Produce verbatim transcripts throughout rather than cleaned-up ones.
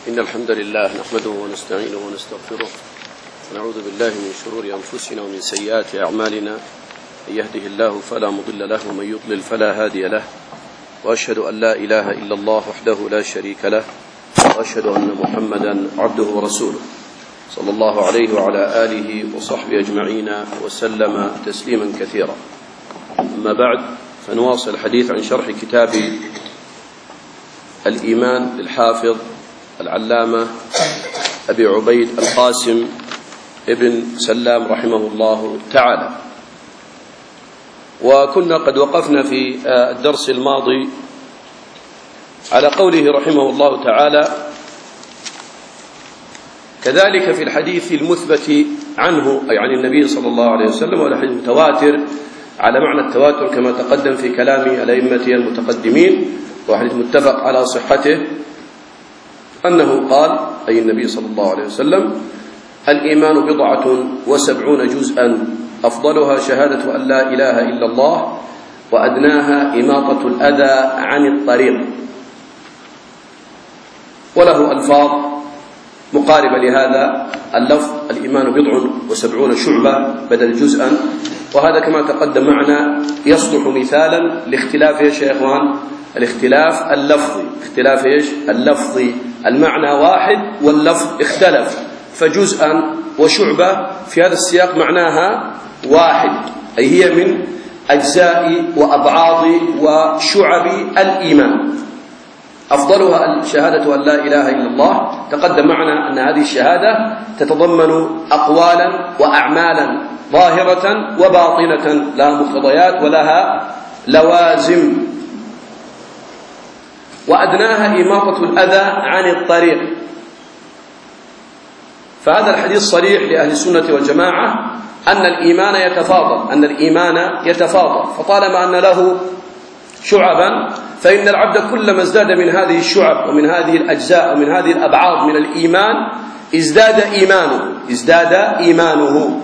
إن الحمد لله نحمده ونستعينه ونستغفره ونعوذ بالله من شرور أنفسنا ومن سيئات أعمالنا. من يهده الله فلا مضل له ومن يضلل فلا هادي له، وأشهد أن لا إله إلا الله وحده لا شريك له، وأشهد أن محمدا عبده ورسوله صلى الله عليه وعلى آله وصحبه أجمعين وسلم تسليما كثيرا. أما بعد، فنواصل الحديث عن شرح كتاب الإيمان للحافظ العلامة أبي عبيد القاسم ابن سلام رحمه الله تعالى. وكنا قد وقفنا في الدرس الماضي على قوله رحمه الله تعالى: كذلك في الحديث المثبت عنه أي عن النبي صلى الله عليه وسلم، والحديث متواتر على معنى التواتر كما تقدم في كلام الأئمة المتقدمين، وحديث متفق على صحته، أنه قال أي النبي صلى الله عليه وسلم: الإيمان بضعة وسبعون جزءا، أفضلها شهادة أن لا إله إلا الله، وأدناها إماطة الأذى عن الطريق. وله ألفاظ مقاربة لهذا اللفظ: الإيمان بضع وسبعون شعبة بدل جزءا، وهذا كما تقدم معنا يصلح مثالا لاختلاف ايش يا إخوان؟ الاختلاف اللفظي. اختلاف ايش؟ اللفظي، المعنى واحد واللفظ اختلف، فجزءا وشعبة في هذا السياق معناها واحد، أي هي من أجزاء وأبعاض وشعب الإيمان. أفضلها شهادة أن لا إله إلا الله. تقدم معنا أن هذه الشهادة تتضمن أقوالا وأعمالا ظاهرة وباطنة، لها مقتضيات ولها لوازم. وأدناها إماطة الأذى عن الطريق. فهذا الحديث صريح لأهل السنة والجماعة أن الإيمان يتفاضل، أن الإيمان يتفاضل، فطالما أن له شعبا فإن العبد كلما ازداد من هذه الشعب ومن هذه الأجزاء ومن هذه الأبعاض من الإيمان ازداد إيمانه ازداد إيمانه.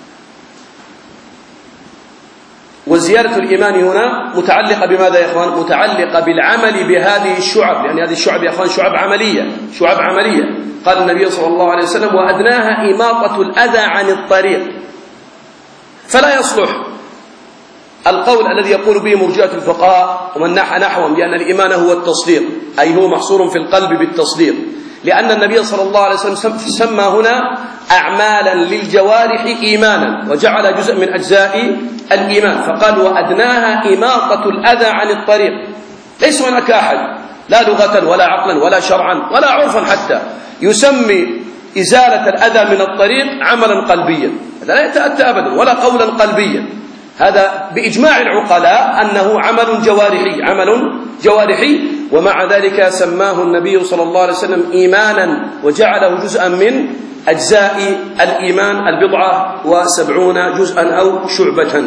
وزيادة الإيمان هنا متعلقة بماذا يا إخوان؟ متعلقة بالعمل بهذه الشعب، لأن هذه الشعب يا إخوان شعب عملية، شعب عملية. قال النبي صلى الله عليه وسلم: وأدناها إماطة الأذى عن الطريق. فلا يصلح القول الذي يقول به مرجئة الفقهاء ومن نحى نحوهم بأن الإيمان هو التصديق، أي هو محصور في القلب بالتصديق، لأن النبي صلى الله عليه وسلم سمى هنا أعمالا للجوارح إيمانا، وجعل جزء من أجزاء الإيمان، فقال: وأدناها إماطة الأذى عن الطريق. ليس هناك أحد لا لغة ولا عقلا ولا شرعا ولا عرفا حتى يسمي إزالة الأذى من الطريق عملا قلبيا، هذا لا يتأتى أبدا، ولا قولا قلبيا، هذا بإجماع العقلاء أنه عمل جوارحي، عمل جوارحي. ومع ذلك سماه النبي صلى الله عليه وسلم إيمانا، وجعله جزءا من أجزاء الإيمان البضعة وسبعون جزءا أو شعبة.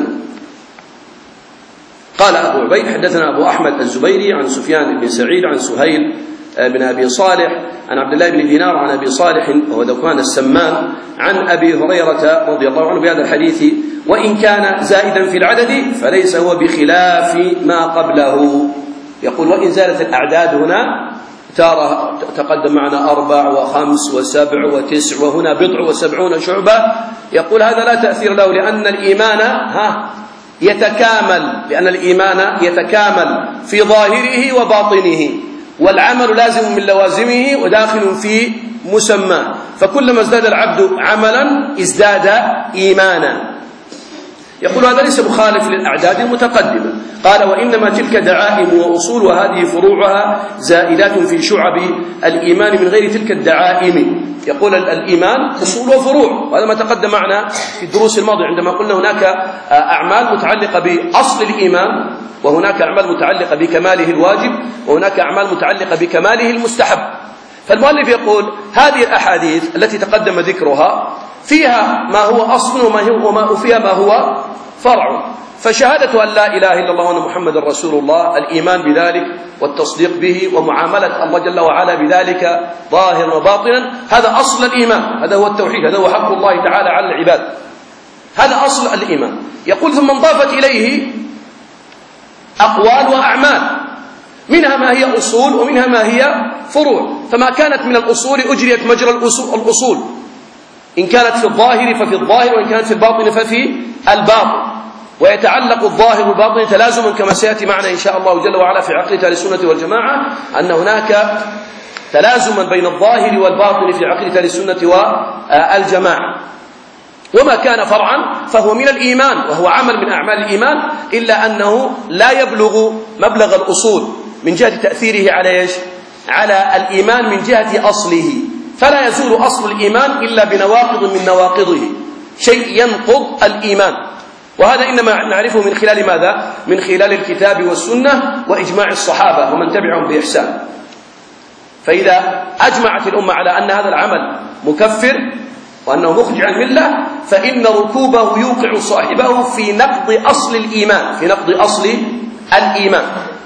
قال أبو عبيد: حدثنا أبو أحمد الزبيري عن سفيان بن سعيد عن سهيل بن أبي صالح عن عبد الله بن دينار عن أبي صالح وهو ذكوان السمان عن أبي هريرة رضي الله عنه بهذا الحديث: وإن كان زائدا في العدد فليس هو بخلاف ما قبله. يقول: وإن زادت الأعداد هنا تارة تقدم معنا أربع وخمس وسبع وتسع، وهنا بضع وسبعون شعبة، يقول هذا لا تأثير له، لأن الإيمان ها يتكامل، لأن الإيمان يتكامل في ظاهره وباطنه، والعمل لازم من لوازمه وداخل في مسماه، فكلما ازداد العبد عملا ازداد إيمانا. يقول هذا ليس مخالف للأعداد المتقدمة. قال: وإنما تلك دعائم وأصول، وهذه فروعها زائدات في شعب الإيمان من غير تلك الدعائم. يقول الإيمان أصول وفروع، وهذا ما تقدم معنا في الدروس الماضية عندما قلنا هناك أعمال متعلقة بأصل الإيمان، وهناك أعمال متعلقة بكماله الواجب، وهناك أعمال متعلقة بكماله المستحب. فالمؤلف يقول: هذه الأحاديث التي تقدم ذكرها فيها ما هو أصل وما فيها ما هو فرع. فشهادة أن لا إله إلا الله وأن محمد رسول الله، الإيمان بذلك والتصديق به ومعاملة الله جل وعلا بذلك ظاهرا وباطنا، هذا أصل الإيمان، هذا هو التوحيد، هذا هو حق الله تعالى على العباد، هذا أصل الإيمان. يقول: ثم انضافت إليه أقوال وأعمال، منها ما هي أصول ومنها ما هي فروع. فما كانت من الأصول أجريت مجرى الأصول، إن كانت في الظاهر ففي الظاهر، وإن كانت في الباطن ففي الباطن. ويتعلق الظاهر والباطن تلازما كما سيأتي معنا إن شاء الله جل وعلا في عقيدة أهل السنة والجماعة، أن هناك تلازما بين الظاهر والباطن في عقيدة أهل السنة والجماعة. وما كان فرعا فهو من الإيمان، وهو عمل من أعمال الإيمان، إلا أنه لا يبلغ مبلغ الأصول من جهة تأثيره على إيش؟ على الإيمان من جهة أصله. فلا يزول أصل الإيمان إلا بنواقض من نواقضه، شيء ينقض الإيمان. وهذا إنما نعرفه من خلال ماذا؟ من خلال الكتاب والسنة وإجماع الصحابة ومن تبعهم بإحسان. فإذا أجمعت الأمة على أن هذا العمل مكفر وأنه مخرج عن الملة، فإن ركوبه يوقع صاحبه في نقض أصل الإيمان، في نقض أصل الإيمان.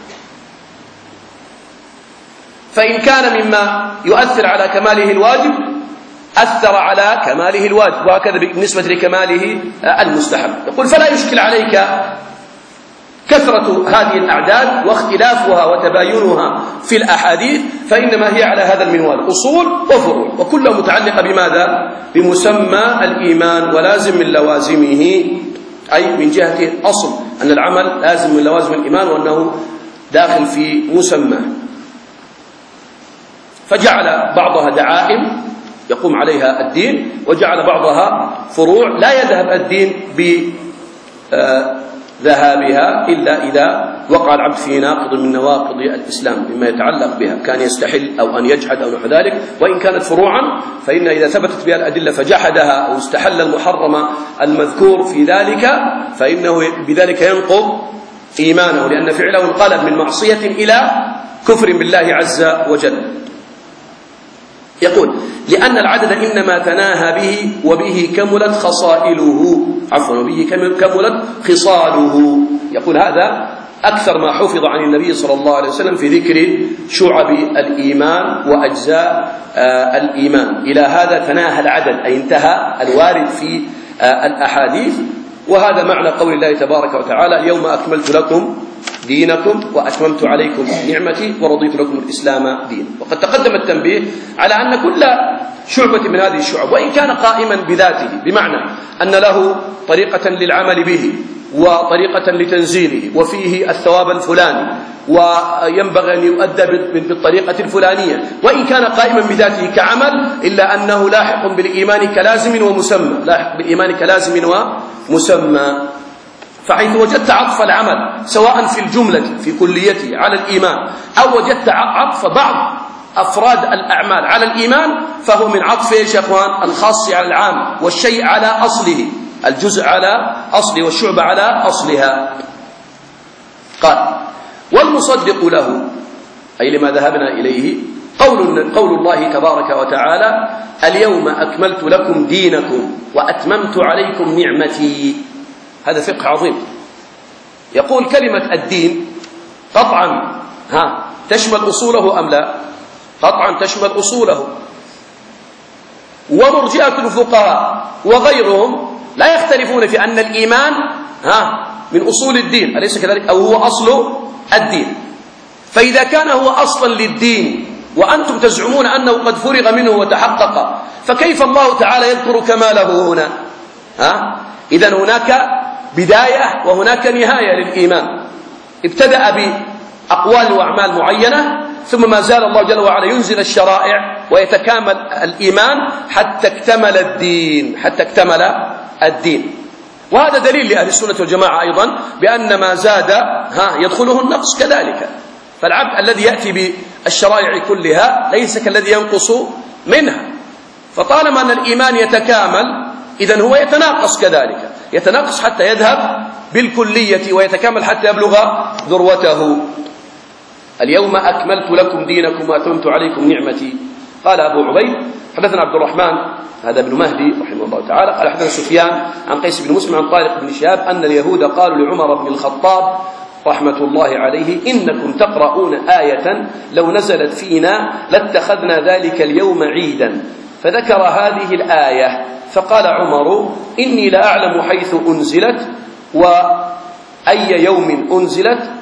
فإن كان مما يؤثر على كماله الواجب أثر على كماله الواجب، وهكذا بالنسبة لكماله المستحب. يقول فلا يشكل عليك كثرة هذه الأعداد واختلافها وتباينها في الأحاديث، فإنما هي على هذا المنوال، أصول وفروع، وكلها متعلقة بماذا؟ بمسمى الإيمان ولازم من لوازمه، أي من جهة أصل أن العمل لازم من لوازم الإيمان وأنه داخل في مسمى. فجعل بعضها دعائم يقوم عليها الدين، وجعل بعضها فروع لا يذهب الدين بذهابها إلا إذا وقع العبد في ناقض من نواقض الإسلام مما يتعلق بها، كان يستحل أو أن يجحد أو نحو ذلك. وإن كانت فروعا فإن إذا ثبتت بها الأدلة فجحدها أو استحل المحرم المذكور في ذلك، فإنه بذلك ينقض إيمانه، لأن فعله انقلب من معصية إلى كفر بالله عز وجل. يقول لأن العدد إنما تناهى به وبه كملت خصائله، عفوا وبه كملت خصاله. يقول هذا أكثر ما حفظ عن النبي صلى الله عليه وسلم في ذكر شعب الإيمان وأجزاء الإيمان. إلى هذا تناهى العدد، أي انتهى الوارد في الأحاديث. وهذا معنى قول الله تبارك وتعالى اليوم أكملت لكم دينكم وأتممت عليكم نعمتي ورضيت لكم الإسلام دينا. وقد تقدم التنبيه على أن كل شعبة من هذه الشعب وإن كان قائما بذاته، بمعنى أن له طريقة للعمل به وطريقة لتنزيله وفيه الثواب الفلاني وينبغي أن يؤدى بالطريقة الفلانية، وإن كان قائما بذاته كعمل، إلا أنه لاحق بالإيمان كلازم ومسمى، لاحق بالإيمان كلازم ومسمى. فحيث وجدت عطف العمل سواء في الجملة في كليته على الإيمان أو وجدت عطف بعض أفراد الأعمال على الإيمان، فهو من عطف يا إخوان الخاص على العام، والشيء على أصله، الجزء على أصله والشعبة على أصلها. قال والمصدق له، أي لما ذهبنا إليه، قول, قول الله تبارك وتعالى اليوم أكملت لكم دينكم وأتممت عليكم نعمتي. هذا فقه عظيم. يقول كلمة الدين قطعا ها تشمل أصوله أم لا؟ قطعا تشمل أصوله. ومرجئة الفقهاء وغيرهم لا يختلفون في أن الإيمان ها من أصول الدين، أليس كذلك؟ أو هو أصل الدين. فإذا كان هو أصلا للدين وأنتم تزعمون أنه قد فرغ منه وتحقق، فكيف الله تعالى يذكر كماله هنا؟ ها؟ إذن هناك بداية وهناك نهاية للإيمان. ابتدأ بأقوال وأعمال معينة، ثم ما زال الله جل وعلا ينزل الشرائع ويتكامل الإيمان حتى اكتمل الدين، حتى اكتمل الدين. وهذا دليل لأهل السنة والجماعة أيضا بأن ما زاد ها يدخله النقص كذلك. فالعبد الذي يأتي بالشرائع كلها ليس كالذي ينقص منها. فطالما أن الإيمان يتكامل إذن هو يتناقص كذلك، يتناقص حتى يذهب بالكلية ويتكامل حتى يبلغ ذروته. اليوم أكملت لكم دينكم وأتممت عليكم نعمتي. قال أبو عبيد حدثنا عبد الرحمن هذا ابن مهدي رحمه الله تعالى قال حدثنا سفيان عن قيس بن مسلم عن طارق بن شهاب أن اليهود قالوا لعمر بن الخطاب رحمة الله عليه إنكم تقرؤون آية لو نزلت فينا لاتخذنا ذلك اليوم عيدا، فذكر هذه الآية فقال عمر إني لا أعلم حيث أنزلت وأي يوم أنزلت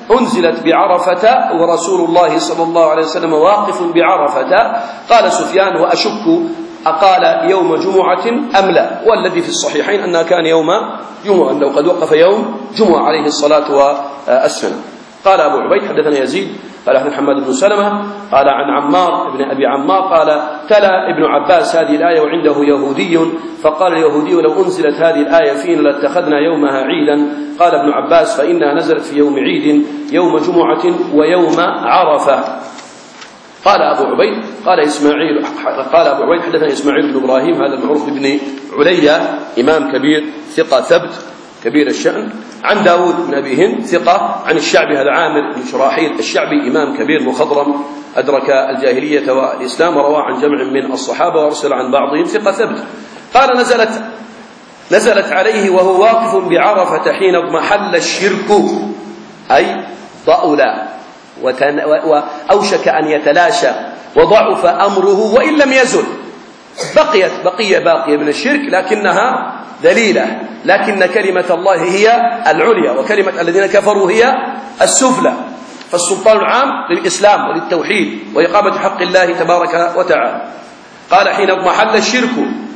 أنزلت بعرفة ورسول الله صلى الله عليه وسلم واقف بعرفة. قال سفيان: وأشك أقال يوم جمعة أم لا، والذي في الصحيحين أنها كان يوم جمعة، أنه قد وقف يوم جمعة عليه الصلاة والسلام. قال أبو عبيد: حدثنا يزيد قال حدثنا محمد بن سلمة قال عن عمار بن أبي عمار قال: تلا ابن عباس هذه الآية وعنده يهودي، فقال اليهودي: لو أنزلت هذه الآية فينا لاتخذنا يومها عيدا. قال ابن عباس: فإنها نزلت في يوم عيد، يوم جمعة ويوم عرفة. قال أبو عبيد قال إسماعيل قال أبو عبيد حدثنا إسماعيل بن إبراهيم، هذا المعروف بن عليا، إمام كبير ثقة ثبت كبير الشأن، عن داود بن أبي هند ثقة، عن الشعبي هذا عامر بن شراحيل الشعبي، إمام كبير مخضرم أدرك الجاهلية والإسلام، وروى عن جمع من الصحابة وارسل عن بعضهم ثقة ثبت. قال: نزلت نزلت عليه وهو واقف بعرفة حين اضمحل الشرك، أي ضأل وأوشك أن يتلاشى وضعف أمره وإن لم يزل، بقيت بقية باقية من الشرك لكنها ذليلة، لكن كلمة الله هي العليا وكلمة الذين كفروا هي السفلى. فالسلطان العام للإسلام وللتوحيد وإقامة حق الله تبارك وتعالى. قال: حين اضمحل الشرك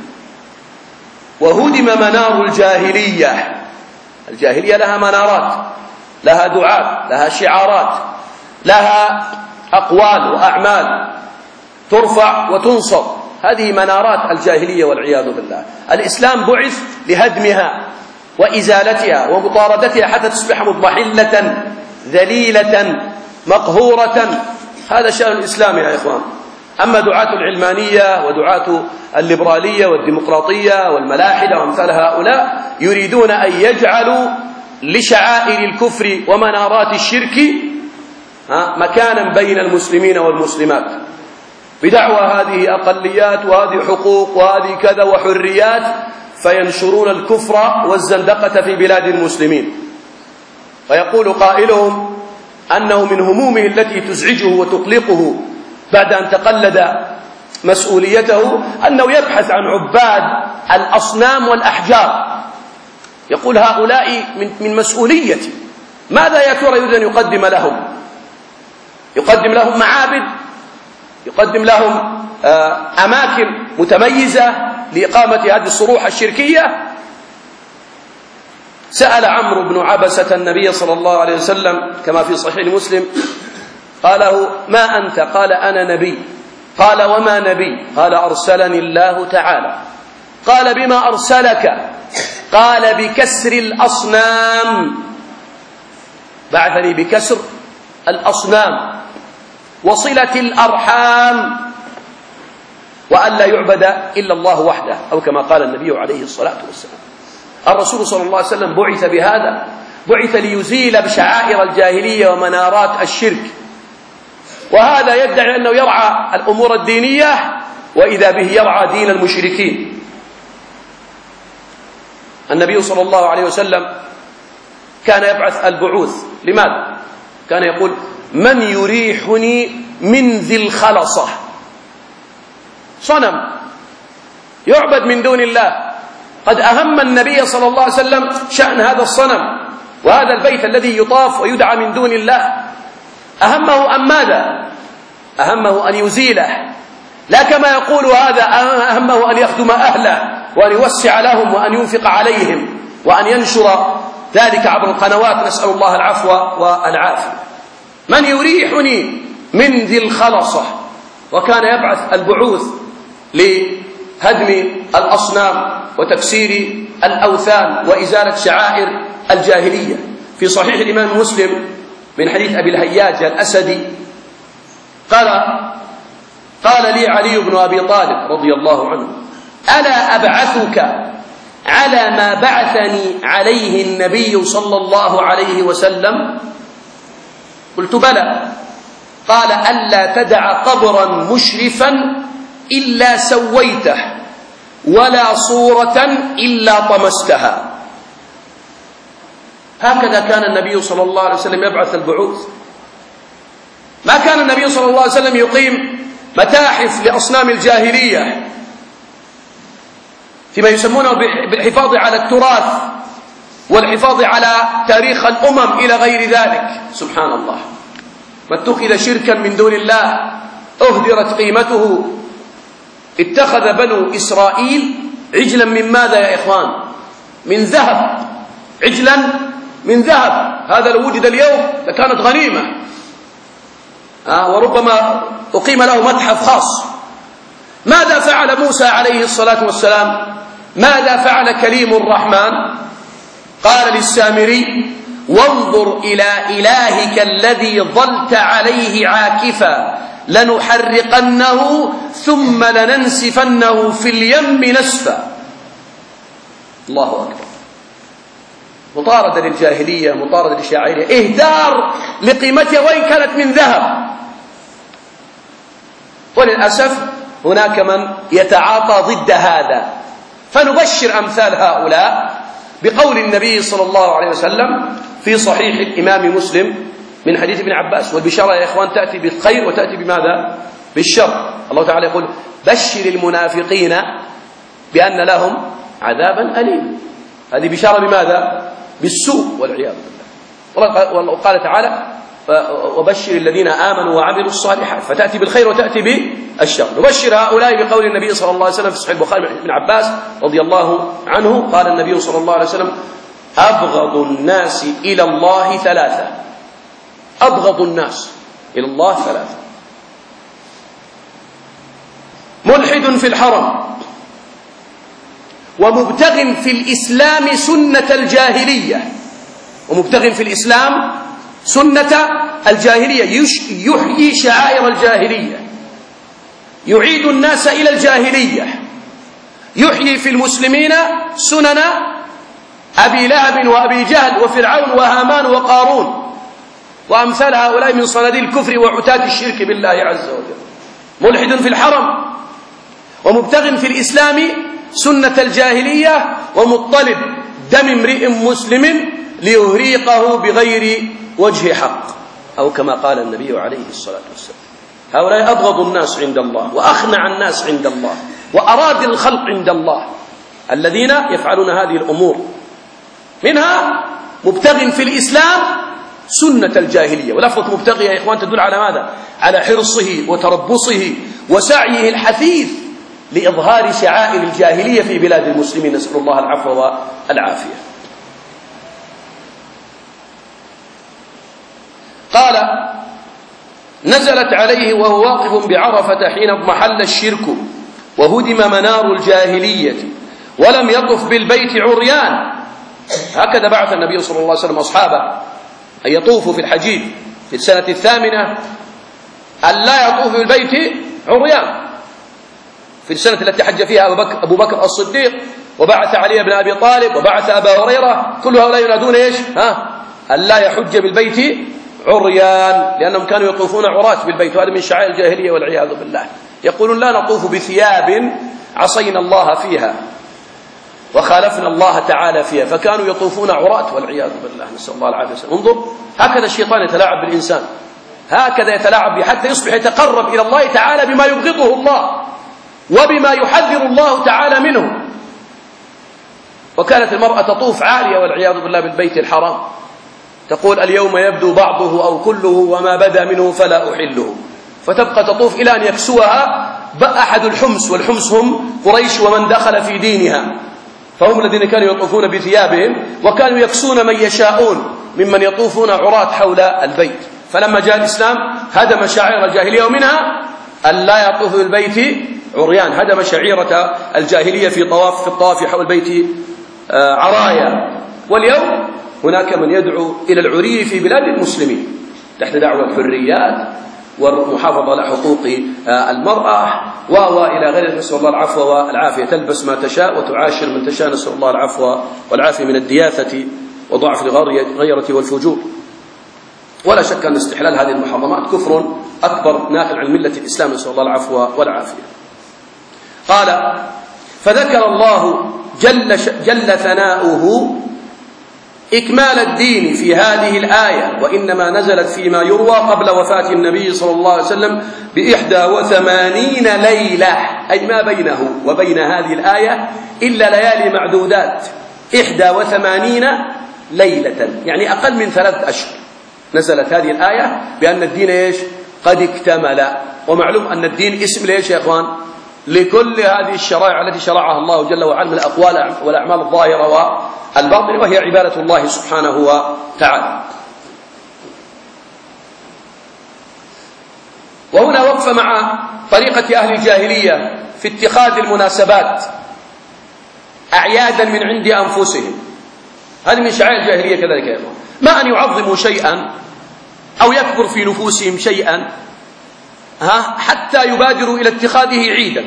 وهدم منار الجاهلية. الجاهلية لها منارات، لها دعاة، لها شعارات، لها أقوال وأعمال ترفع وتنصب، هذه منارات الجاهلية والعياذ بالله. الإسلام بعث لهدمها وإزالتها ومطاردتها حتى تصبح مضمحلة ذليلة مقهورة. هذا شأن الإسلام يا إخوان. أما دعاة العلمانية ودعاة الليبرالية والديمقراطية والملاحدة وامثال هؤلاء يريدون أن يجعلوا لشعائر الكفر ومنارات الشرك مكانا بين المسلمين والمسلمات، بدعوى هذه أقليات وهذه حقوق وهذه كذا وحريات، فينشرون الكفر والزندقة في بلاد المسلمين. فيقول قائلهم أنه من همومه التي تزعجه وتقلقه بعد أن تقلد مسؤوليته أنه يبحث عن عباد الأصنام والأحجار. يقول: هؤلاء من, من مسؤوليتي، ماذا يا ترى يريد أن يقدم لهم؟ يقدم لهم معابد، يقدم لهم أماكن متميزة لإقامة هذه الصروح الشركية. سأل عمرو بن عبسة النبي صلى الله عليه وسلم كما في صحيح مسلم، قال له: ما أنت؟ قال: أنا نبي. قال: وما نبي؟ قال: أرسلني الله تعالى. قال: بما أرسلك؟ قال: بكسر الأصنام، بعثني بكسر الأصنام وصلة الأرحام وأن لا يعبد إلا الله وحده، أو كما قال النبي عليه الصلاة والسلام. الرسول صلى الله عليه وسلم بعث بهذا، بعث ليزيل بشعائر الجاهلية ومنارات الشرك، وهذا يدعي أنه يرعى الأمور الدينية وإذا به يرعى دين المشركين. النبي صلى الله عليه وسلم كان يبعث البعوث، لماذا؟ كان يقول: من يريحني من ذي الخلصة، صنم يعبد من دون الله. قد أهم النبي صلى الله عليه وسلم شأن هذا الصنم وهذا البيت الذي يطاف ويدعى من دون الله. أهمه أم ماذا؟ أهمه أن يزيله، لا كما يقول هذا أهمه أن يخدم أهله وأن يوسع لهم وأن ينفق عليهم وأن ينشر ذلك عبر القنوات، نسأل الله العفو والعافية. من يريحني من ذي الخلصة. وكان يبعث البعوث لهدم الأصنام وتكسير الأوثان وإزالة شعائر الجاهلية. في صحيح الإمام مسلم من حديث أبي الهياج الأسدي قال: قال لي علي بن أبي طالب رضي الله عنه: ألا أبعثك على ما بعثني عليه النبي صلى الله عليه وسلم؟ قلت: بلى. قال: ألا تدع قبرا مشرفا إلا سويته ولا صورة إلا طمستها. هكذا كان النبي صلى الله عليه وسلم يبعث البعوث. ما كان النبي صلى الله عليه وسلم يقيم متاحف لأصنام الجاهلية فيما يسمونه بالحفاظ على التراث والحفاظ على تاريخ الأمم إلى غير ذلك. سبحان الله، ما اتخذ شركا من دون الله أهدرت قيمته. اتخذ بنو إسرائيل عجلا من ماذا يا إخوان؟ من ذهب، عجلا من ذهب. هذا لو وجد اليوم لكانت غنيمة، آه وربما أقيم له متحف خاص. ماذا فعل موسى عليه الصلاة والسلام؟ ماذا فعل كليم الرحمن؟ قال للسامري: وانظر إلى إلهك الذي ظلت عليه عاكفا لنحرقنه ثم لننسفنه في اليم نسفا. الله أكبر. مطاردة للجاهلية، مطاردة للشاعرية، إهدار لقيمتها وإن كانت من ذهب. وللأسف هناك من يتعاطى ضد هذا، فنبشر أمثال هؤلاء بقول النبي صلى الله عليه وسلم في صحيح الإمام مسلم من حديث ابن عباس: والبشارة يا إخوان تأتي بالخير وتأتي بماذا؟ بالشر. الله تعالى يقول: بشر المنافقين بأن لهم عذابا أليما. هذه بشارة بماذا؟ بالسوء والعياذ بالله. وقال تعالى: وبشر الذين آمنوا وعملوا الصالحات، فتأتي بالخير وتأتي بالشر. نبشر هؤلاء بقول النبي صلى الله عليه وسلم في صحيح البخاري ابن عباس رضي الله عنه قال النبي صلى الله عليه وسلم: أبغض الناس إلى الله ثلاثة. أبغض الناس إلى الله ثلاثة: ملحد في الحرم، ومبتغ في الإسلام سنة الجاهلية. ومبتغ في الإسلام سنة الجاهلية، يحيي شعائر الجاهلية، يعيد الناس إلى الجاهلية، يحيي في المسلمين سنن أبي لهب وأبي جهل وفرعون وهامان وقارون وأمثال هؤلاء من صناديد الكفر وعتاة الشرك بالله عز وجل. ملحد في الحرم، ومبتغ في الإسلام سنة الجاهلية، ومطلب دم امرئ مسلم ليهريقه بغير وجه حق، أو كما قال النبي عليه الصلاة والسلام. هؤلاء أبغض الناس عند الله، وأخنع الناس عند الله، وأراد الخلق عند الله، الذين يفعلون هذه الأمور. منها مبتغ في الإسلام سنة الجاهلية. ولفظة مبتغي يا إخوان تدل على ماذا؟ على حرصه وتربصه وسعيه الحثيث لإظهار شعائر الجاهلية في بلاد المسلمين، نسأل الله العفو والعافية. قال: نزلت عليه وهو واقف بعرفة حين اضمحل الشرك وهدم منار الجاهلية ولم يطف بالبيت عريان. هكذا بعث النبي صلى الله عليه وسلم أصحابه أن يطوفوا في الحجيج في السنة الثامنة، أن لا يطوفوا بالبيت عريان. في السنة التي حج فيها أبو بكر, أبو بكر الصديق، وبعث علي بن أبي طالب، وبعث أبا هريرة، كل هؤلاء ينادون إيش؟ ها؟ أن لا يحج بالبيت عريان، لأنهم كانوا يطوفون عراة بالبيت، وهذا من شعائر الجاهلية والعياذ بالله. يقولون: لا نطوف بثياب عصينا الله فيها وخالفنا الله تعالى فيها، فكانوا يطوفون عراة والعياذ بالله، نسأل الله العافية. انظر، هكذا الشيطان يتلاعب بالإنسان، هكذا يتلاعب به حتى يصبح يتقرب إلى الله تعالى بما يبغضه الله وبما يحذر الله تعالى منه. وكانت المرأة تطوف عارية والعياذ بالله بالبيت الحرام، تقول: اليوم يبدو بعضه أو كله وما بدا منه فلا أحله، فتبقى تطوف إلى أن يكسوها أحد الحمس، والحمس هم قريش ومن دخل في دينها، فهم الذين كانوا يطوفون بثيابهم، وكانوا يكسون من يشاءون ممن يطوفون عراة حول البيت. فلما جاء الإسلام هدم شعائر الجاهلية، ومنها أن لا يطوف بالبيت عريان، هدم شعيرة الجاهلية في طواف في الطواف حول البيت عرايا. واليوم هناك من يدعو إلى العري في بلاد المسلمين تحت دعوة الحريات والمحافظة على حقوق المرأة وإلى غيره، نسأل الله العفو والعافية. تلبس ما تشاء وتعاشر من تشاء، نسأل الله العفو والعافية من الدياثة وضعف الغيرة والفجور. ولا شك أن استحلال هذه المحرمات كفر أكبر ناقل عن ملة الإسلام، نسأل الله العفو والعافية. قال: فذكر الله جل, جل ثناؤه إكمال الدين في هذه الآية، وإنما نزلت فيما يروى قبل وفاة النبي صلى الله عليه وسلم بإحدى وثمانين ليلة، أي ما بينه وبين هذه الآية إلا ليالي معدودات، إحدى وثمانين ليلة، يعني أقل من ثلاثة أشهر نزلت هذه الآية بأن الدين إيش؟ قد اكتمل. ومعلوم أن الدين اسم ليش يا إخوان؟ لكل هذه الشرائع التي شرعها الله جل وعلا من الأقوال والأعمال الظاهرة والباطنة، وهي عبادة الله سبحانه وتعالى. وهنا وقف مع طريقة أهل الجاهلية في اتخاذ المناسبات أعيادا من عند أنفسهم. هذه من شعائر الجاهلية كذلك يا إخوان، ما أن يعظموا شيئا أو يكبر في نفوسهم شيئا ها حتى يبادروا إلى اتخاذه عيدا.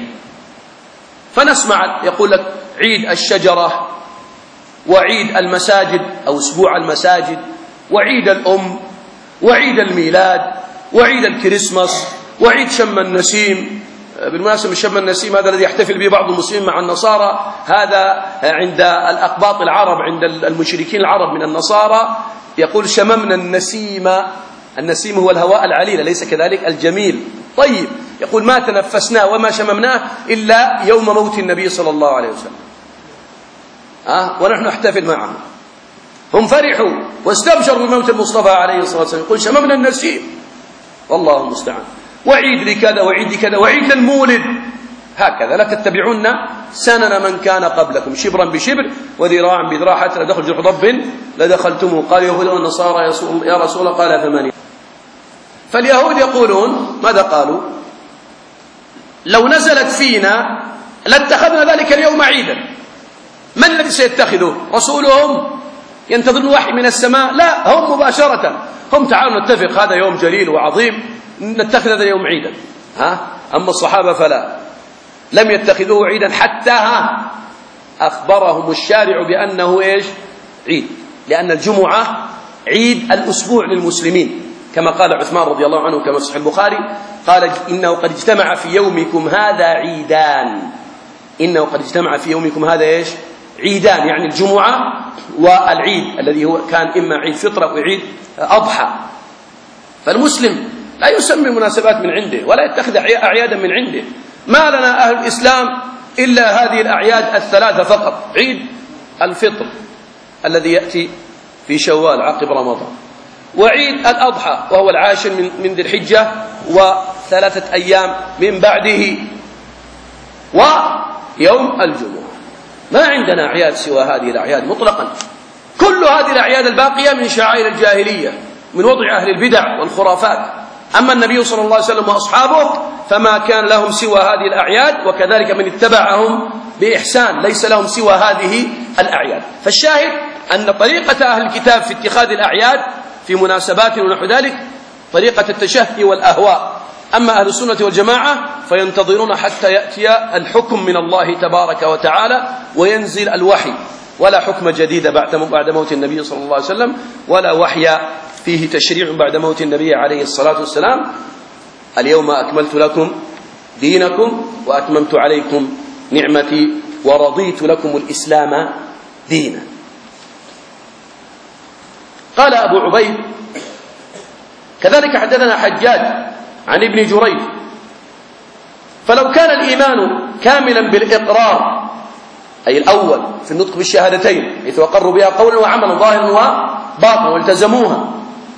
فنسمع يقول لك عيد الشجرة، وعيد المساجد أو أسبوع المساجد، وعيد الأم، وعيد الميلاد، وعيد الكريسماس، وعيد شم النسيم. بالمناسبة شم النسيم هذا الذي يحتفل به بعض المسلمين مع النصارى، هذا عند الأقباط العرب، عند المشركين العرب من النصارى يقول شممنا النسيم. النسيم هو الهواء العليل، ليس كذلك؟ الجميل طيب. يقول ما تنفسناه وما شممناه إلا يوم موت النبي صلى الله عليه وسلم، أه؟ ونحن نحتفل معهم. هم فرحوا واستبشروا بموت المصطفى عليه الصلاة والسلام، يقول شممنا النسيم، والله المستعان. وعيد لكذا وعيد لكذا وعيد للمولد، هكذا. لا تتبعون سنن من كان قبلكم شبرا بشبر وذراعا بذراع حتى لا دخل جرح ضب لدخلتموه. قال يهود والنصارى يا رسول الله، قال ثمانية. فاليهود يقولون ماذا قالوا؟ لو نزلت فينا لاتخذنا ذلك اليوم عيدا. من الذي سيتخذه؟ رسولهم ينتظرون وحي من السماء؟ لا، هم مباشرة هم تعالوا نتفق هذا يوم جليل وعظيم نتخذ هذا اليوم عيدا. ها؟ أما الصحابة فلا، لم يتخذوه عيدا حتى ها أخبرهم الشارع بأنه إيش؟ عيد، لأن الجمعة عيد الأسبوع للمسلمين، كما قال عثمان رضي الله عنه كما في صحيح البخاري، قال إنه قد اجتمع في يومكم هذا عيدان. إنه قد اجتمع في يومكم هذا إيش؟ عيدان، يعني الجمعة والعيد الذي هو كان إما عيد فطر أو عيد أضحى. فالمسلم لا يسمي مناسبات من عنده ولا يتخذ أعيادا من عنده. ما لنا أهل الإسلام إلا هذه الأعياد الثلاثة فقط: عيد الفطر الذي يأتي في شوال عقب رمضان، وعيد الأضحى وهو العاشر من ذي الحجة وثلاثة أيام من بعده، ويوم الجمعة. ما عندنا أعياد سوى هذه الأعياد مطلقا. كل هذه الأعياد الباقية من شعائر الجاهلية، من وضع أهل البدع والخرافات. أما النبي صلى الله عليه وسلم وأصحابه فما كان لهم سوى هذه الأعياد، وكذلك من اتبعهم بإحسان ليس لهم سوى هذه الأعياد. فالشاهد أن طريقة أهل الكتاب في اتخاذ الأعياد في مناسبات ونحو ذلك طريقة التشهي والأهواء. أما أهل السنة والجماعة فينتظرون حتى يأتي الحكم من الله تبارك وتعالى وينزل الوحي، ولا حكم جديد بعد موت النبي صلى الله عليه وسلم، ولا وحي فيه تشريع بعد موت النبي عليه الصلاة والسلام. اليوم أكملت لكم دينكم وأتممت عليكم نعمتي ورضيت لكم الإسلام دينا. قال أبو عبيد كذلك حدثنا حجاج عن ابن جريج: فلو كان الإيمان كاملا بالإقرار، أي الأول في النطق بالشهادتين حيث أقروا بها قولا وعملا ظاهرا وباطنا والتزموها،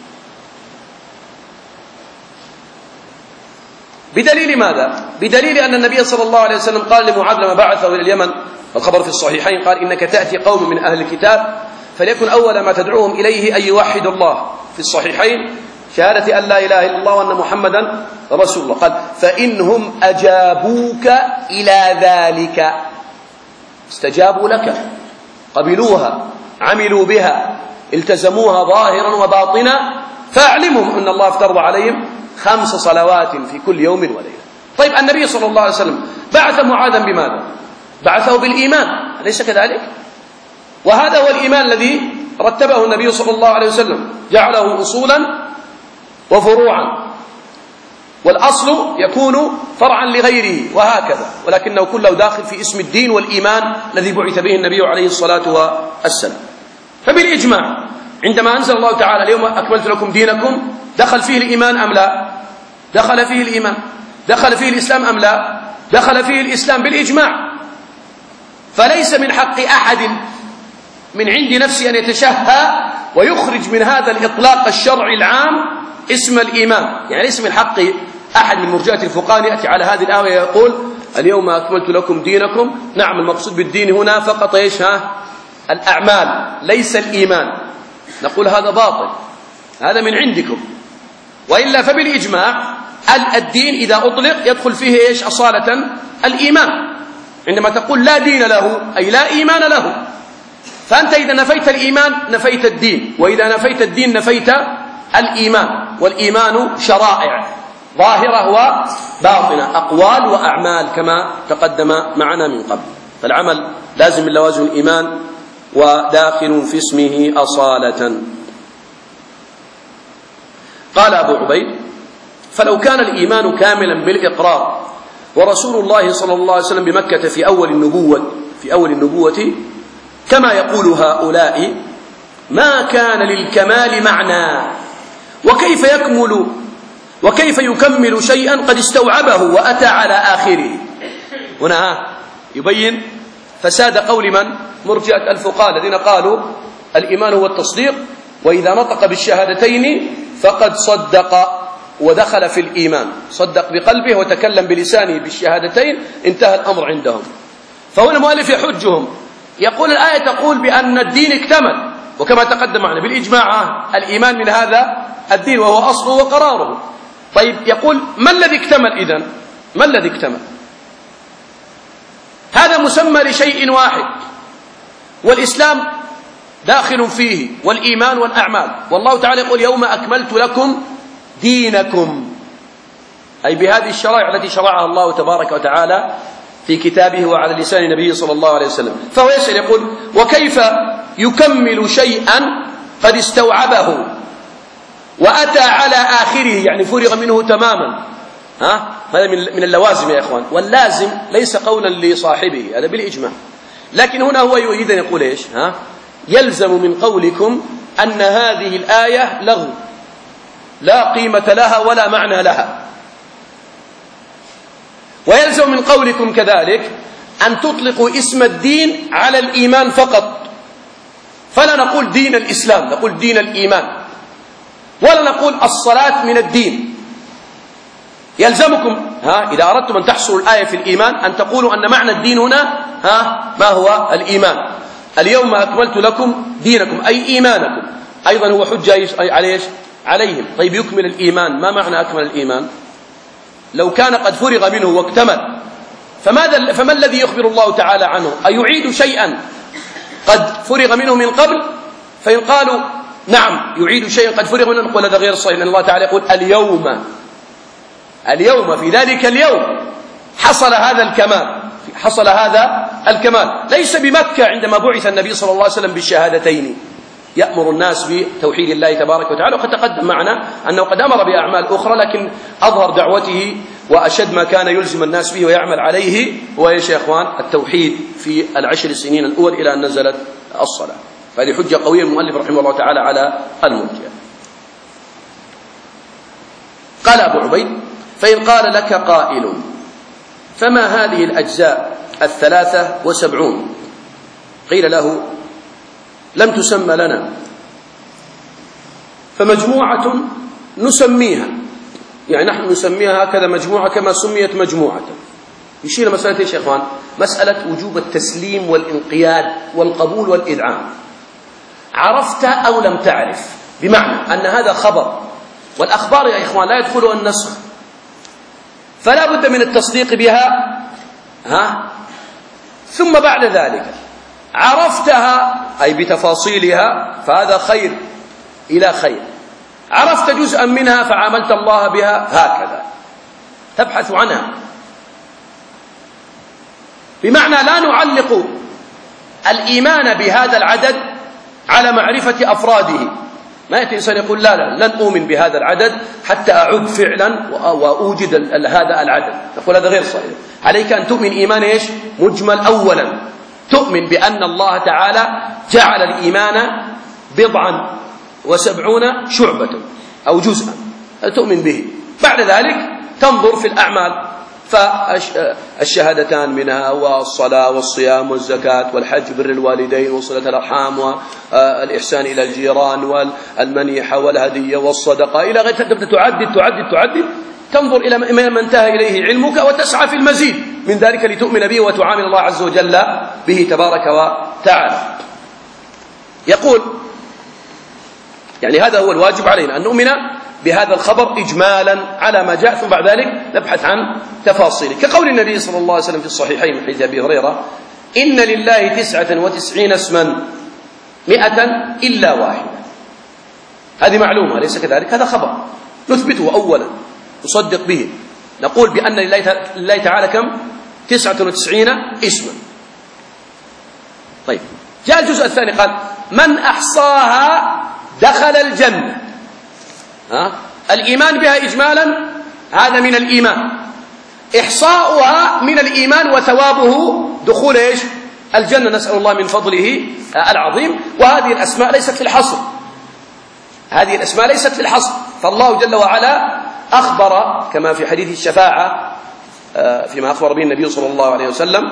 بدليل ماذا؟ بدليل أن النبي صلى الله عليه وسلم قال لمعاذ لما بعثه إلى اليمن، الخبر في الصحيحين، قال: إنك تأتي قوم من أهل الكتاب فليكن أول ما تدعوهم إليه أن يوحدوا الله. في الصحيحين شهادة أن لا إله إلا الله وأن محمدا رسول الله. قال: فإنهم أجابوك إلى ذلك، استجابوا لك، قبلوها، عملوا بها، التزموها ظاهرا وباطنا، فاعلمهم أن الله افترض عليهم خمس صلوات في كل يوم وليلة. طيب النبي صلى الله عليه وسلم بعث معاذا بماذا؟ بعثه بالإيمان، أليس كذلك؟ وهذا هو الإيمان الذي رتبه النبي صلى الله عليه وسلم، جعله أصولا وفروعا، والأصل يكون فرعا لغيره وهكذا، ولكنه كله داخل في اسم الدين والإيمان الذي بعث به النبي عليه الصلاة والسلام. فبالإجماع عندما أنزل الله تعالى: اليوم أكملت لكم دينكم، دخل فيه الإيمان أم لا؟ دخل فيه الإيمان. دخل فيه الإسلام أم لا؟ دخل فيه الإسلام بالإجماع. فليس من حق أحد من عند نفسه أن يتشهى ويخرج من هذا الإطلاق الشرعي العام اسم الإيمان. يعني اسم الحق أحد من مرجئة الفقهاء يأتي على هذه الآية يقول اليوم أكملت لكم دينكم. نعم، المقصود بالدين هنا فقط إيش؟ ها الأعمال ليس الإيمان. نقول هذا باطل، هذا من عندكم. وإلا فبالإجماع الدين إذا أطلق يدخل فيه إيش؟ أصالة الإيمان. عندما تقول لا دين له أي لا إيمان له. فأنت إذا نفيت الإيمان نفيت الدين، وإذا نفيت الدين نفيت الإيمان. والإيمان شرائع ظاهرة وباطنة، أقوال وأعمال كما تقدم معنا من قبل. فالعمل لازم من لوازم الإيمان وداخل في اسمه أصالة. قال أبو عبيد: فلو كان الإيمان كاملا بالإقرار ورسول الله صلى الله عليه وسلم بمكة في أول النبوة في أول النبوة كما يقول هؤلاء ما كان للكمال معنى، وكيف يكمل وكيف يكمل شيئا قد استوعبه وأتى على آخره. هنا يبين فساد قول من؟ مرجئة الفقهاء الذين قالوا الإيمان هو التصديق، وإذا نطق بالشهادتين فقد صدق ودخل في الإيمان، صدق بقلبه وتكلم بلسانه بالشهادتين، انتهى الأمر عندهم. فهنا المؤلف يحجهم، يقول الآية تقول بأن الدين اكتمل، وكما تقدم معنا بالإجماع الإيمان من هذا الدين وهو أصله وقراره. طيب يقول ما الذي اكتمل إذن؟ ما الذي اكتمل؟ هذا مسمى لشيء واحد، والإسلام داخل فيه، والإيمان والأعمال. والله تعالى يقول يوم أكملت لكم دينكم، أي بهذه الشرائع التي شرعها الله تبارك وتعالى في كتابه وعلى لسان نبيه صلى الله عليه وسلم. فهو يسأل يقول وكيف يكمل شيئا قد استوعبه وأتى على آخره، يعني فرغ منه تماما. ها؟ هذا من اللوازم يا إخوان، واللازم ليس قولا لصاحبه، هذا بالإجماع. لكن هنا هو يريد أن يقول إيش؟ ها؟ يلزم من قولكم أن هذه الآية لغو لا قيمة لها ولا معنى لها، ويلزم من قولكم كذلك أن تطلقوا اسم الدين على الإيمان فقط، فلا نقول دين الإسلام، نقول دين الإيمان، ولا نقول الصلاة من الدين. يلزمكم ها إذا أردتم أن تحصروا الآية في الإيمان أن تقولوا أن معنى الدين هنا ها ما هو الإيمان. اليوم أكملت لكم دينكم أي إيمانكم، أيضا هو حجة عليه عليهم. طيب يكمل الإيمان، ما معنى أكمل الإيمان؟ لو كان قد فرغ منه واكتمل فماذا فما الذي يخبر الله تعالى عنه؟ أيعيد شيئا قد فرغ منه من قبل؟ فإن قالوا نعم يعيد شيئا قد فرغ منه نقول هذا غير صحيح، لأن الله تعالى يقول اليوم اليوم في ذلك اليوم حصل هذا الكمال، حصل هذا الكمال. ليس بمكة عندما بعث النبي صلى الله عليه وسلم بالشهادتين يأمر الناس بتوحيد الله تبارك وتعالى، وقد تقدم معنا أنه قد أمر بأعمال أخرى، لكن أظهر دعوته وأشد ما كان يلزم الناس به ويعمل عليه هو يا إخوان التوحيد في العشر السنين الأول إلى أن نزلت الصلاة. فهذه حجة قوية المؤلف رحمه الله تعالى على المرجئة. قال أبو عبيد فإن قال لك قائل فما هذه الأجزاء الثلاثة وسبعون؟ قيل له لم تسمى لنا، فمجموعة نسميها، يعني نحن نسميها هكذا مجموعة كما سميت مجموعة. يشير مسألة ايش يا اخوان؟ مسألة وجوب التسليم والانقياد والقبول والإذعان. عرفت أو لم تعرف، بمعنى أن هذا خبر، والأخبار يا إخوان لا يدخلها النسخ، فلا بد من التصديق بها ها ثم بعد ذلك عرفتها أي بتفاصيلها فهذا خير إلى خير، عرفت جزءا منها فعاملت الله بها هكذا تبحث عنها. بمعنى لا نعلق الإيمان بهذا العدد على معرفة أفراده. ما يأتي إنسان يقول لا لا لن أؤمن بهذا العدد حتى أعد فعلا وأوجد هذا العدد، نقول هذا غير صحيح. عليك أن تؤمن إيمان إيش؟ مجمل. أولا تؤمن بأن الله تعالى جعل الإيمان بضعا وسبعون شعبة أو جزءا، تؤمن به. بعد ذلك تنظر في الأعمال، فالشهادتان منها والصلاة والصيام والزكاة والحج بر الوالدين وصلة الأرحام والإحسان إلى الجيران والمنيحة والهدية والصدقة إلى غير. تبدأ تعدد تعدد تعدد تنظر إلى ما انتهى إليه علمك وتسعى في المزيد من ذلك لتؤمن به وتعامل الله عز وجل به تبارك وتعالى. يقول يعني هذا هو الواجب علينا أن نؤمن بهذا الخبر إجمالا على ما جاء، ثم بعد ذلك نبحث عن تفاصيله، كقول النبي صلى الله عليه وسلم في الصحيحين من حديث أبي هريرة: إن لله تسعة وتسعين اسما مئة إلا واحدة. هذه معلومة ليس كذلك، هذا خبر نثبته أولا نصدق به، نقول بأن لله تعالى كم؟ تسعة وتسعين اسما. طيب جاء الجزء الثاني قال: من أحصاها دخل الجنة. ها؟ الإيمان بها إجمالا هذا من الإيمان، إحصاؤها من الإيمان وثوابه دخول إيش؟ الجنة، نسأل الله من فضله العظيم. وهذه الأسماء ليست في الحصر، هذه الأسماء ليست في الحصر، فالله جل وعلا أخبر كما في حديث الشفاعة فيما أخبر به النبي صلى الله عليه وسلم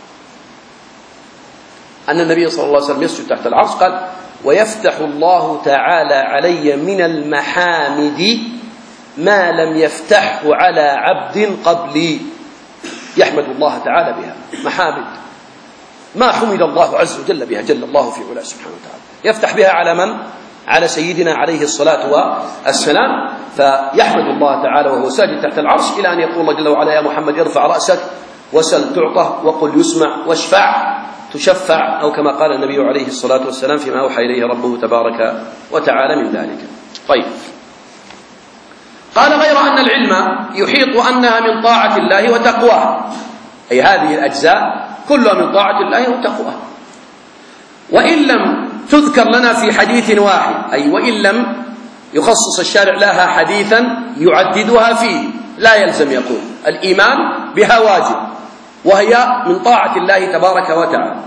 أن النبي صلى الله عليه وسلم يسجد تحت العرش، قال: ويفتح الله تعالى علي من المحامد ما لم يفتحه على عبد قبلي. يحمد الله تعالى بها، محامد ما حمد الله عز وجل بها جل الله في علاه سبحانه وتعالى، يفتح بها على من؟ على سيدنا عليه الصلاة والسلام. فيحمد الله تعالى وهو ساجد تحت العرش إلى أن يقول الله جل وعلا: يا محمد ارفع رأسك وسل تعطى وقل يسمع واشفع تشفع، أو كما قال النبي عليه الصلاة والسلام فيما أوحى إليه ربه تبارك وتعالى من ذلك. طيب، قال: غير أن العلم يحيط أنها من طاعة الله وتقواه، أي هذه الأجزاء كلها من طاعة الله وتقواه، وإن لم تذكر لنا في حديث واحد، أي وإن لم يخصص الشارع لها حديثا يعددها فيه، لا يلزم يقول الإيمان بها واجب، وهي من طاعة الله تبارك وتعالى.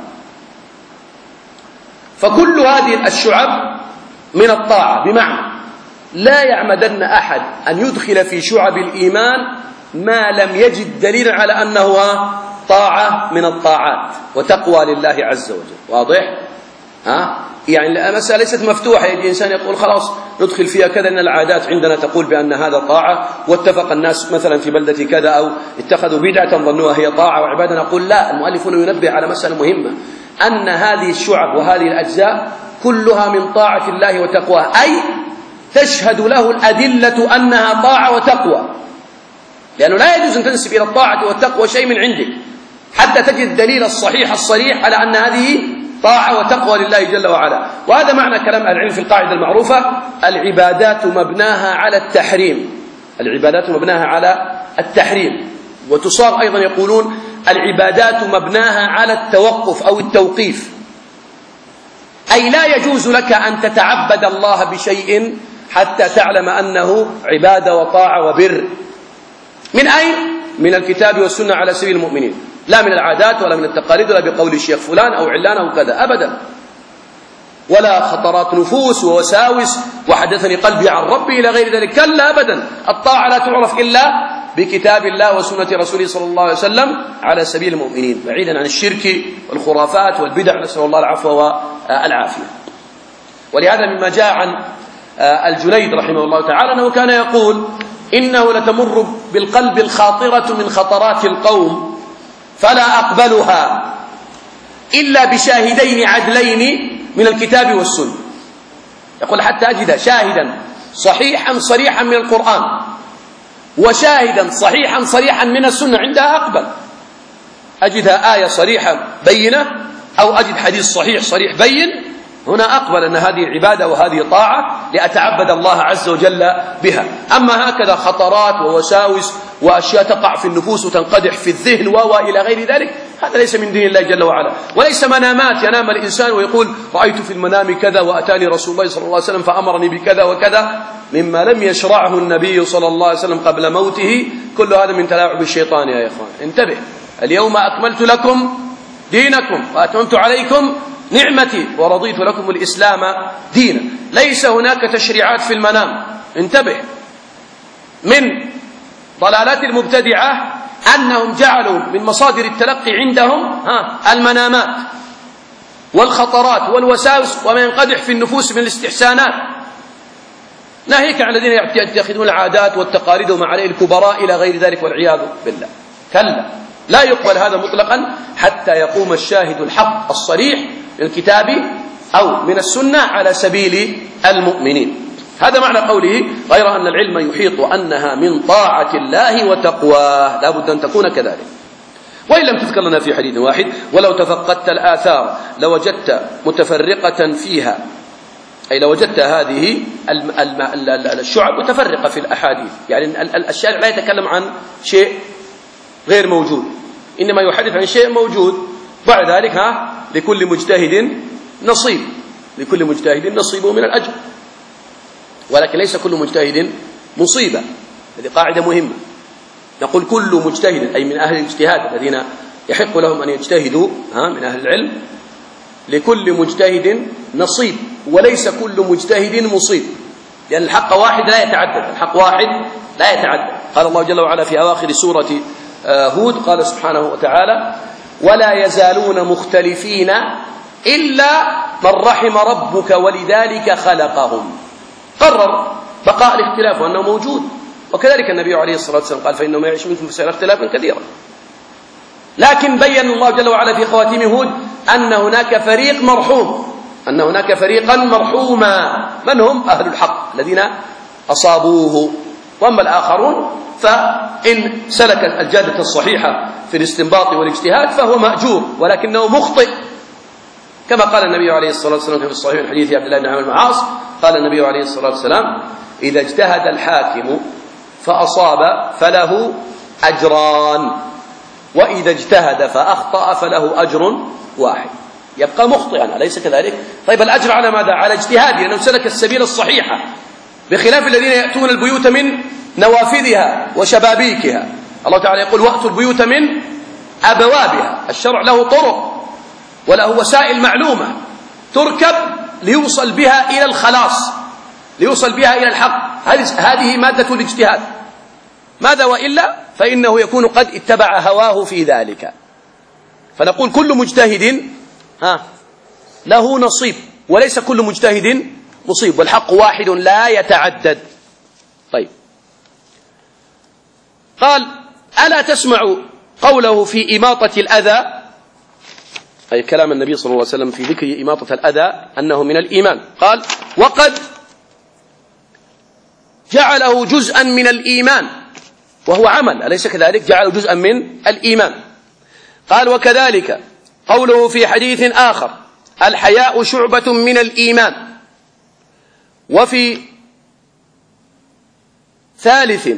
فكل هذه الشعب من الطاعة، بمعنى لا يعمدن أحد أن يدخل في شعب الإيمان ما لم يجد دليل على أنه طاعة من الطاعات وتقوى لله عز وجل. واضح؟ ها؟ يعني المسألة ليست مفتوحة، يجي إنسان يقول خلاص ندخل فيها كذا، إن العادات عندنا تقول بأن هذا طاعة، واتفق الناس مثلا في بلدة كذا أو اتخذوا بدعة ظنوها هي طاعة وعبادة. نقول لا، المؤلف ينبه على مسألة مهمة، أن هذه الشعب وهذه الأجزاء كلها من طاعة الله وتقواه، أي تشهد له الأدلة أنها طاعة وتقوى، لأنه لا يجوز أن تنسب إلى الطاعة والتقوى شيء من عندك حتى تجد الدليل الصحيح الصريح على أن هذه طاعة وتقوى لله جل وعلا. وهذا معنى كلام العلم في القاعدة المعروفة: العبادات مبناها على التحريم، العبادات مبناها على التحريم. وتصاغ أيضا يقولون العبادات مبناها على التوقف أو التوقيف، أي لا يجوز لك أن تتعبد الله بشيء حتى تعلم أنه عبادة وطاعة وبر. من أين؟ من الكتاب والسنة على سبيل المؤمنين، لا من العادات ولا من التقاليد ولا بقول الشيخ فلان أو علان أو كذا أبدا، ولا خطرات نفوس ووساوس وحدثني قلبي عن ربي إلى غير ذلك، كلا أبدا. الطاعة لا تعرف إلا بكتاب الله وسنة رسوله صلى الله عليه وسلم على سبيل المؤمنين، بعيدا عن الشرك والخرافات والبدع، نسأل الله العفو والعافية. ولهذا مما جاء عن الجنيد رحمه الله تعالى أنه كان يقول: إنه لتمر بالقلب الخاطرة من خطرات القوم فلا أقبلها إلا بشاهدين عدلين من الكتاب والسنة. يقول: حتى أجد شاهدا صحيحا صريحا من القرآن وشاهدا صحيحا صريحا من السنة، عندها أقبل. أجدها آية صريحة بينة أو أجد حديث صحيح صريح بين، هنا أقبل أن هذه عبادة وهذه طاعة لأتعبد الله عز وجل بها. أما هكذا خطرات ووساوس وأشياء تقع في النفوس وتنقدح في الذهن وإلى غير ذلك، هذا ليس من دين الله جل وعلا، وليس منامات ينام الإنسان ويقول رأيت في المنام كذا وأتاني رسول الله صلى الله عليه وسلم فأمرني بكذا وكذا، مما لم يشرعه النبي صلى الله عليه وسلم قبل موته. كل هذا من تلاعب الشيطان يا إخوان. انتبه، اليوم أكملت لكم دينكم وأتممت عليكم نعمتي ورضيت لكم الإسلام دينا. ليس هناك تشريعات في المنام. انتبه، من ضلالات المبتدعة أنهم جعلوا من مصادر التلقي عندهم ها المنامات والخطرات والوساوس وما ينقدح في النفوس من الاستحسانات، ناهيك عن الذين يتخذون العادات والتقاليد وما عليه الكبراء إلى غير ذلك والعياذ بالله. كلا، لا يقبل هذا مطلقا حتى يقوم الشاهد الحق الصريح من الكتاب أو من السنة على سبيل المؤمنين. هذا معنى قوله غير أن العلم يحيط أنها من طاعة الله وتقواه، لا بد أن تكون كذلك. وإن لم تذكر لنا في حديث واحد: ولو تفقدت الآثار لوجدت متفرقة فيها، أي لوجدت هذه الشعب متفرقة في الأحاديث. يعني الشارع لا يتكلم عن شيء غير موجود، إنما يحدث عن شيء موجود. بعد ذلك ها لكل مجتهد نصيب، لكل مجتهد نصيبه من الأجر، ولكن ليس كل مجتهد مصيبة. هذه قاعدة مهمة. نقول كل مجتهد أي من أهل الاجتهاد الذين يحق لهم أن يجتهدوا ها من أهل العلم، لكل مجتهد نصيب، وليس كل مجتهد مصيب، لأن الحق واحد لا يتعدد، الحق واحد لا يتعدد. قال الله جل وعلا في أواخر سورة هود، قال سبحانه وتعالى: ولا يزالون مختلفين إلا من رحم ربك ولذلك خلقهم. قرر بقاء الاختلاف وأنه موجود، وكذلك النبي عليه الصلاة والسلام قال: فإنه ما يعيش منكم فسيرى اختلافا كثيرا. لكن بين الله جل وعلا في خواتيم هود أن هناك فريق مرحوم، أن هناك فريقا مرحوما، من هم؟ أهل الحق الذين أصابوه. وأما الآخرون فإن سلك الجادة الصحيحة في الاستنباط والاجتهاد فهو مأجور، ولكنه مخطئ، كما قال النبي عليه الصلاة والسلام في الصحيح من حديث عبد الله بن عمرو بن العاص، قال النبي عليه الصلاة والسلام: إذا اجتهد الحاكم فأصاب فله أجران، وإذا اجتهد فأخطأ فله أجر واحد. يبقى مخطئا، أليس كذلك؟ طيب الأجر على ماذا؟ على اجتهاده، لأنه سلك السبيل الصحيحة، بخلاف الذين يأتون البيوت من نوافذها وشبابيكها. الله تعالى يقول: وأتوا البيوت من أبوابها. الشرع له طرق وله وسائل معلومة تركب ليوصل بها إلى الخلاص، ليوصل بها إلى الحق. هذه مادة الاجتهاد. ماذا وإلا فإنه يكون قد اتبع هواه في ذلك. فنقول كل مجتهد ها له نصيب، وليس كل مجتهد مصيب، والحق واحد لا يتعدد. طيب، قال: ألا تسمع قوله في إماطة الأذى، أي كلام النبي صلى الله عليه وسلم في ذكر إماطة الأذى أنه من الإيمان. قال: وقد جعله جزءا من الإيمان، وهو عمل، أليس كذلك؟ جعله جزءا من الإيمان. قال: وكذلك قوله في حديث آخر: الحياء شعبة من الإيمان. وفي ثالث: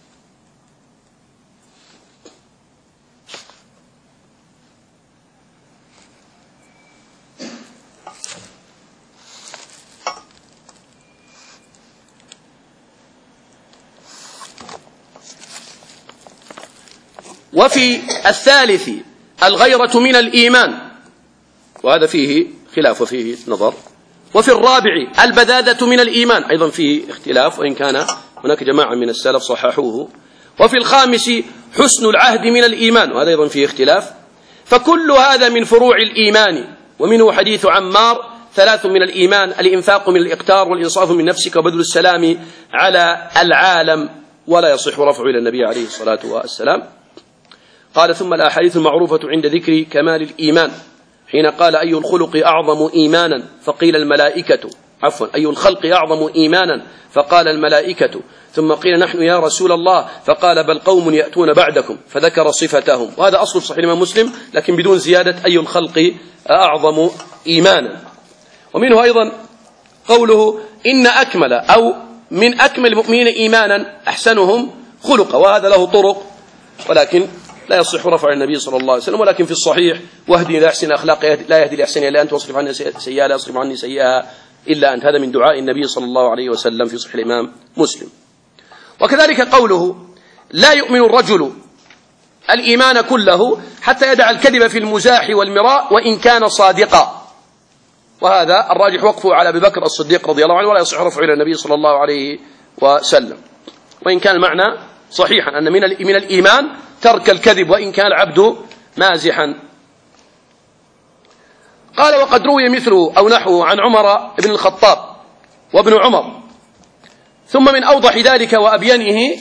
وفي الثالث: الغيرة من الإيمان، وهذا فيه خلاف وفيه نظر. وفي الرابع: البذاذة من الإيمان، أيضا فيه اختلاف، وإن كان هناك جماعة من السلف صححوه. وفي الخامس: حسن العهد من الإيمان، وهذا أيضا فيه اختلاف. فكل هذا من فروع الإيمان. ومنه حديث عمار: ثلاث من الإيمان: الإنفاق من الإقتار، والإنصاف من نفسك، وبذل السلام على العالم. ولا يصح رفعه إلى النبي عليه الصلاة والسلام. قال: ثم الأحاديث المعروفة عند ذكر كمال الإيمان، حين قال: أي الخلق أعظم إيمانا؟ فقيل الملائكة، عفوا أي الخلق أعظم إيمانا؟ فقال الملائكة. ثم قيل: نحن يا رسول الله. فقال: بل قوم يأتون بعدكم، فذكر صفتهم. وهذا أصل في صحيح الإمام مسلم، لكن بدون زيادة أي الخلق أعظم إيمانا. ومنه أيضا قوله: إن أكمل أو من أكمل المؤمنين إيمانا أحسنهم خلقا، وهذا له طرق، ولكن لا يصح رفع النبي صلى الله عليه وسلم. ولكن في الصحيح: واهدني إلى أحسن أخلاق لا يهدي لأحسنها إلا أنت، واصرف عني سيئها لا يصرف عني سيئها إلا أنت. هذا من دعاء النبي صلى الله عليه وسلم في صحيح الإمام مسلم. وكذلك قوله: لا يؤمن الرجل الإيمان كله حتى يدع الكذب في المزاح والمراء وإن كان صادقا. وهذا الراجح وقفه على أبي بكر الصديق رضي الله عنه، ولا يصح رفعه إلى النبي صلى الله عليه وسلم، وإن كان المعنى صحيحا أن من من الإيمان ترك الكذب وإن كان العبد مازحا. قال وقد روي مثله أو نحوه عن عمر بن الخطاب وابن عمر. ثم من أوضح ذلك وأبينه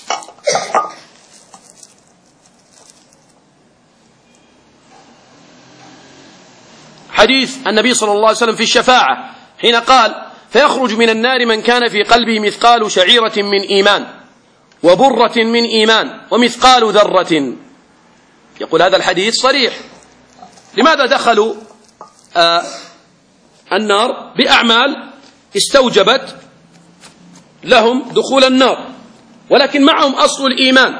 حديث النبي صلى الله عليه وسلم في الشفاعة حين قال فيخرج من النار من كان في قلبه مثقال شعيرة من إيمان وبرة من إيمان ومثقال ذرة. يقول هذا الحديث صريح. لماذا دخلوا آه النار؟ بأعمال استوجبت لهم دخول النار، ولكن معهم أصل الإيمان.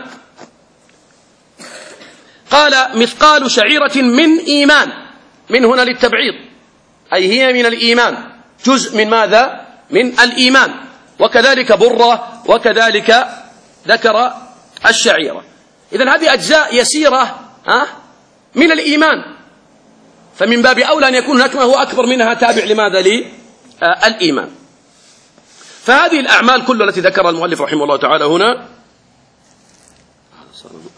قال مثقال شعيرة من إيمان، من هنا للتبعيض، أي هي من الإيمان، جزء من ماذا؟ من الإيمان. وكذلك برة، وكذلك ذكر الشعيرة. إذن هذه أجزاء يسيرة من الإيمان، فمن باب أولى أن يكون هناك ما هو أكبر منها تابع لماذا؟ للإيمان. فهذه الأعمال كلها التي ذكرها المؤلف رحمه الله تعالى هنا